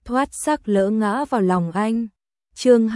thoát sắc lỡ ngã vào lòng anh. Chương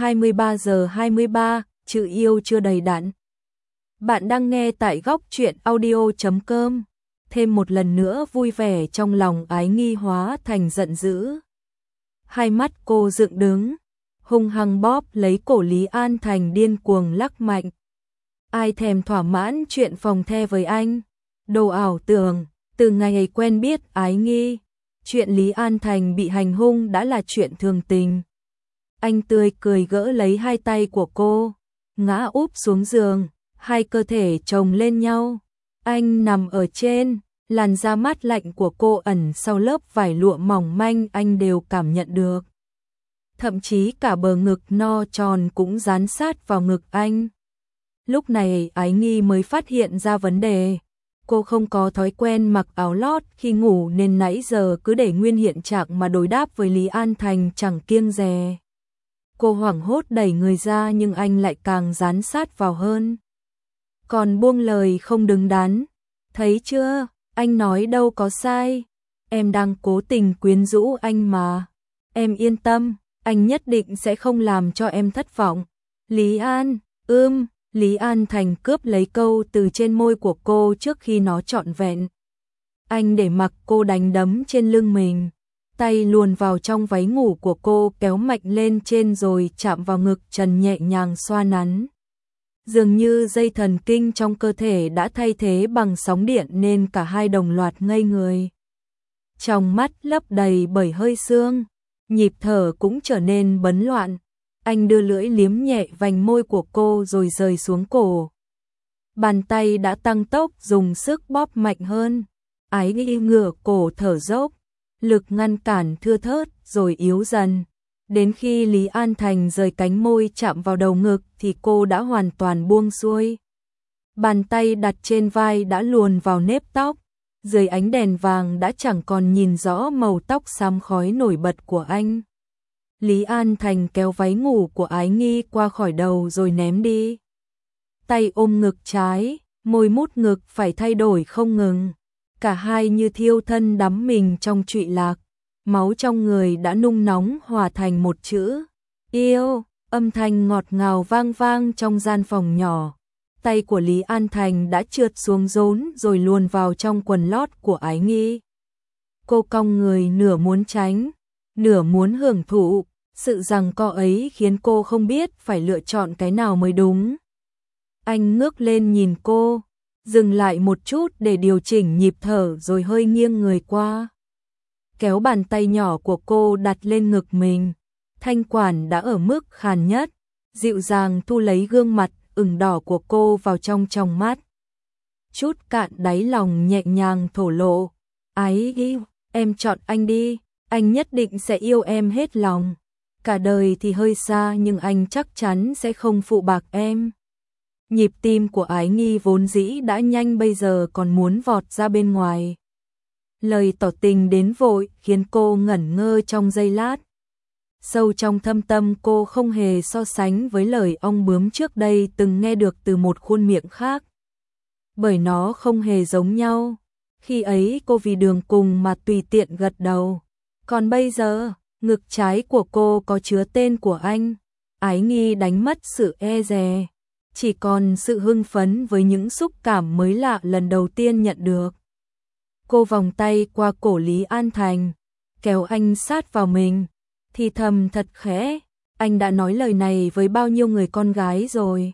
23:23, chữ yêu chưa đầy đặn. Bạn đang nghe tại góc truyện audio.com. Thêm một lần nữa vui vẻ trong lòng Ái Nghi hóa thành giận dữ. Hai mắt cô dựng đứng, hung hăng bóp lấy cổ Lý An Thành điên cuồng lắc mạnh. Ai thèm thỏa mãn chuyện phòng the với anh, đồ ảo tưởng, từ ngày quen biết Ái Nghi, chuyện Lý An Thành bị hành hung đã là chuyện thường tình. Anh tươi cười gỡ lấy hai tay của cô, ngã úp xuống giường, hai cơ thể chồng lên nhau. Anh nằm ở trên, làn da mát lạnh của cô ẩn sau lớp vải lụa mỏng manh anh đều cảm nhận được. Thậm chí cả bờ ngực no tròn cũng dán sát vào ngực anh. Lúc này Ái Nghi mới phát hiện ra vấn đề. Cô không có thói quen mặc áo lót khi ngủ nên nãy giờ cứ để nguyên hiện trạng mà đối đáp với Lý An Thành chẳng kiêng dè. Cô hoảng hốt đẩy người ra nhưng anh lại càng dán sát vào hơn. Còn buông lời không đứng đắn. Thấy chưa, anh nói đâu có sai. Em đang cố tình quyến rũ anh mà. Em yên tâm, anh nhất định sẽ không làm cho em thất vọng. Lý An, Lý An Thành cướp lấy câu từ trên môi của cô trước khi nó trọn vẹn. Anh để mặc cô đánh đấm trên lưng mình. Tay luồn vào trong váy ngủ của cô kéo mạnh lên trên rồi chạm vào ngực trần nhẹ nhàng xoa nắn. Dường như dây thần kinh trong cơ thể đã thay thế bằng sóng điện nên cả hai đồng loạt ngây người. Trong mắt lấp đầy bởi hơi sương, nhịp thở cũng trở nên bấn loạn. Anh đưa lưỡi liếm nhẹ vành môi của cô rồi rời xuống cổ. Bàn tay đã tăng tốc dùng sức bóp mạnh hơn. Ái Nghi ngửa cổ thở dốc, lực ngăn cản thưa thớt rồi yếu dần. Đến khi Lý An Thành rời cánh môi chạm vào đầu ngực thì cô đã hoàn toàn buông xuôi. Bàn tay đặt trên vai đã luồn vào nếp tóc. Dưới ánh đèn vàng đã chẳng còn nhìn rõ màu tóc xám khói nổi bật của anh. Lý An Thành kéo váy ngủ của Ái Nghi qua khỏi đầu rồi ném đi. Tay ôm ngực trái, môi mút ngực phải thay đổi không ngừng. Cả hai như thiêu thân đắm mình trong trụy lạc. Máu trong người đã nung nóng hòa thành một chữ yêu. Âm thanh ngọt ngào vang vang trong gian phòng nhỏ. Tay của Lý An Thành đã trượt xuống rốn rồi luồn vào trong quần lót của Ái Nghi. Cô cong người nửa muốn tránh, nửa muốn hưởng thụ. Sự giằng co ấy khiến cô không biết phải lựa chọn cái nào mới đúng. Anh ngước lên nhìn cô, dừng lại một chút để điều chỉnh nhịp thở rồi hơi nghiêng người qua. Kéo bàn tay nhỏ của cô đặt lên ngực mình. Thanh quản đã ở mức khàn nhất, dịu dàng thu lấy gương mặt ửng đỏ của cô vào trong mắt. Chút cạn đáy lòng nhẹ nhàng thổ lộ. Ái Nghi, em chọn anh đi, anh nhất định sẽ yêu em hết lòng. Cả đời thì hơi xa nhưng anh chắc chắn sẽ không phụ bạc em. Nhịp tim của Ái Nghi vốn dĩ đã nhanh bây giờ còn muốn vọt ra bên ngoài. Lời tỏ tình đến vội khiến cô ngẩn ngơ trong giây lát. Sâu trong thâm tâm cô không hề so sánh với lời ong bướm trước đây từng nghe được từ một khuôn miệng khác. Bởi nó không hề giống nhau. Khi ấy cô vì đường cùng mà tùy tiện gật đầu. Còn bây giờ, ngực trái của cô có chứa tên của anh. Ái Nghi đánh mất sự e dè, chỉ còn sự hưng phấn với những xúc cảm mới lạ lần đầu tiên nhận được. Cô vòng tay qua cổ Lý An Thành, kéo anh sát vào mình, thì thầm thật khẽ, anh đã nói lời này với bao nhiêu người con gái rồi.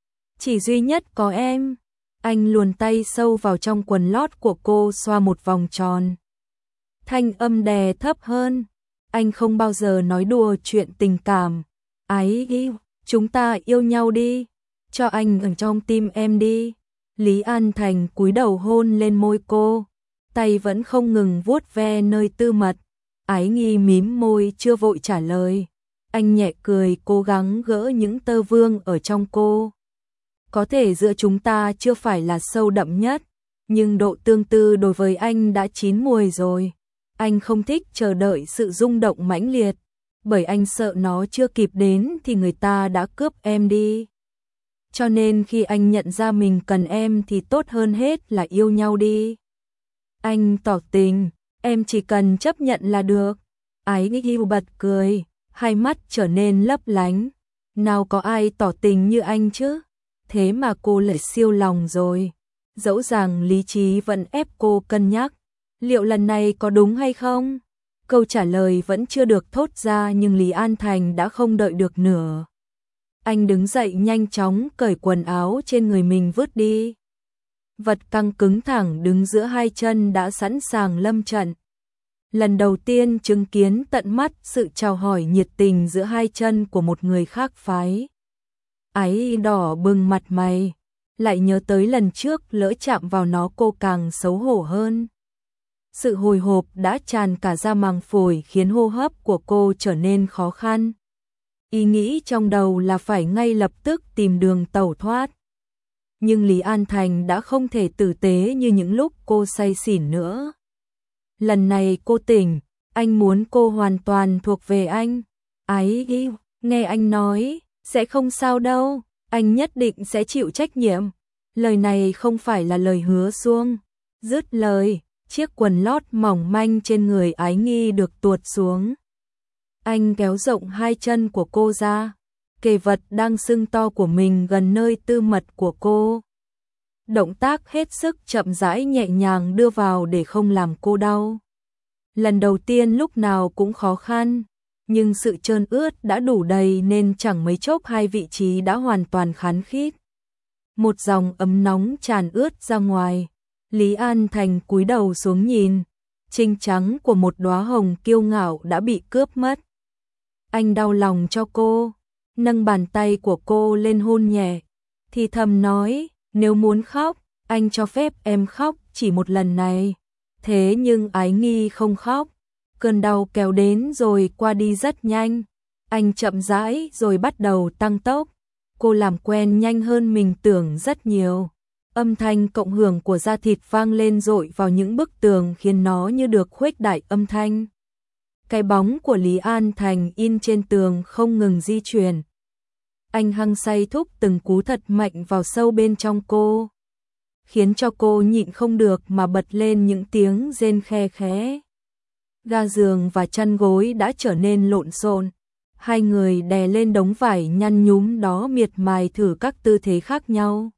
Chỉ duy nhất có em. Anh luồn tay sâu vào trong quần lót của cô xoa một vòng tròn. Thanh âm đè thấp hơn. Anh không bao giờ nói đùa chuyện tình cảm. Ái Nghi, chúng ta yêu nhau đi. Cho anh ở trong tim em đi. Lý An Thành cúi đầu hôn lên môi cô. Tay vẫn không ngừng vuốt ve nơi tư mật. Ái Nghi mím môi chưa vội trả lời. Anh nhẹ cười cố gắng gỡ những tơ vương ở trong cô. Có thể giữa chúng ta chưa phải là sâu đậm nhất, nhưng độ tương tư đối với anh đã chín mùi rồi. Anh không thích chờ đợi sự rung động mãnh liệt, bởi anh sợ nó chưa kịp đến thì người ta đã cướp em đi. Cho nên khi anh nhận ra mình cần em thì tốt hơn hết là yêu nhau đi. Anh tỏ tình, em chỉ cần chấp nhận là được. Ái Nghi bật cười, hai mắt trở nên lấp lánh. Nào có ai tỏ tình như anh chứ? Thế mà cô lại siêu lòng rồi. Dẫu rằng lý trí vẫn ép cô cân nhắc. Liệu lần này có đúng hay không? Câu trả lời vẫn chưa được thốt ra nhưng Lý An Thành đã không đợi được nữa. Anh đứng dậy nhanh chóng cởi quần áo trên người mình vứt đi. Vật căng cứng thẳng đứng giữa hai chân đã sẵn sàng lâm trận. Lần đầu tiên chứng kiến tận mắt sự chào hỏi nhiệt tình giữa hai chân của một người khác phái. Ái đỏ bừng mặt mày, lại nhớ tới lần trước lỡ chạm vào nó cô càng xấu hổ hơn. Sự hồi hộp đã tràn cả ra màng phổi khiến hô hấp của cô trở nên khó khăn. Ý nghĩ trong đầu là phải ngay lập tức tìm đường tẩu thoát. Nhưng Lý An Thành đã không thể tử tế như những lúc cô say xỉn nữa. Lần này cô tỉnh, anh muốn cô hoàn toàn thuộc về anh. Ái nghe anh nói, sẽ không sao đâu, anh nhất định sẽ chịu trách nhiệm. Lời này không phải là lời hứa suông. Dứt lời, chiếc quần lót mỏng manh trên người Ái Nghi được tuột xuống. Anh kéo rộng hai chân của cô ra, kề vật đang sưng to của mình gần nơi tư mật của cô. Động tác hết sức chậm rãi nhẹ nhàng đưa vào để không làm cô đau. Lần đầu tiên lúc nào cũng khó khăn, nhưng sự trơn ướt đã đủ đầy nên chẳng mấy chốc hai vị trí đã hoàn toàn khán khít. Một dòng ấm nóng tràn ướt ra ngoài. Lý An Thành cúi đầu xuống nhìn, trinh trắng của một đóa hồng kiêu ngạo đã bị cướp mất. Anh đau lòng cho cô, nâng bàn tay của cô lên hôn nhẹ, thì thầm nói, nếu muốn khóc, anh cho phép em khóc chỉ một lần này. Thế nhưng Ái Nghi không khóc, cơn đau kéo đến rồi qua đi rất nhanh. Anh chậm rãi rồi bắt đầu tăng tốc, cô làm quen nhanh hơn mình tưởng rất nhiều. Âm thanh cộng hưởng của da thịt vang lên dội vào những bức tường khiến nó như được khuếch đại âm thanh. Cái bóng của Lý An Thành in trên tường không ngừng di chuyển. Anh hăng say thúc từng cú thật mạnh vào sâu bên trong cô, khiến cho cô nhịn không được mà bật lên những tiếng rên khe khẽ. Ga giường và chăn gối đã trở nên lộn xộn. Hai người đè lên đống vải nhăn nhúm đó miệt mài thử các tư thế khác nhau.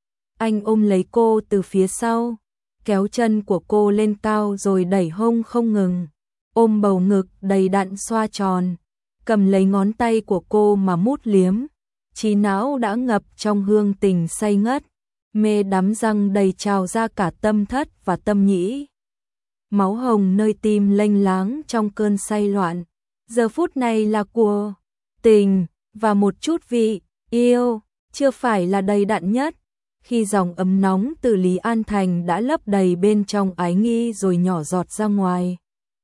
Anh ôm lấy cô từ phía sau, kéo chân của cô lên cao rồi đẩy hông không ngừng, ôm bầu ngực đầy đặn xoa tròn, cầm lấy ngón tay của cô mà mút liếm. Trí não đã ngập trong hương tình say ngất, mê đắm răng đầy trào ra cả tâm thất và tâm nhĩ. Máu hồng nơi tim lênh láng trong cơn say loạn. Giờ phút này là của tình và một chút vị yêu, chưa phải là đầy đặn nhất. Khi dòng ấm nóng từ Lý An Thành đã lấp đầy bên trong Ái Nghi rồi nhỏ giọt ra ngoài.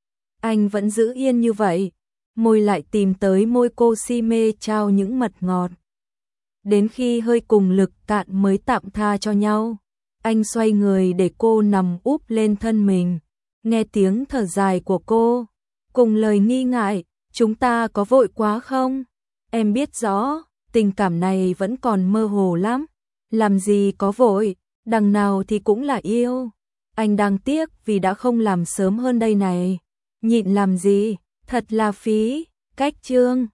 Anh vẫn giữ yên như vậy, môi lại tìm tới môi cô si mê trao những mật ngọt. Đến khi hơi cùng lực cạn mới tạm tha cho nhau. Anh xoay người để cô nằm úp lên thân mình, nghe tiếng thở dài của cô, cùng lời nghi ngại, chúng ta có vội quá không? Em biết rõ, tình cảm này vẫn còn mơ hồ lắm. Làm gì có vội, đằng nào thì cũng là yêu. Anh đang tiếc vì đã không làm sớm hơn đây này. Nhịn làm gì, thật là phí. Cách chương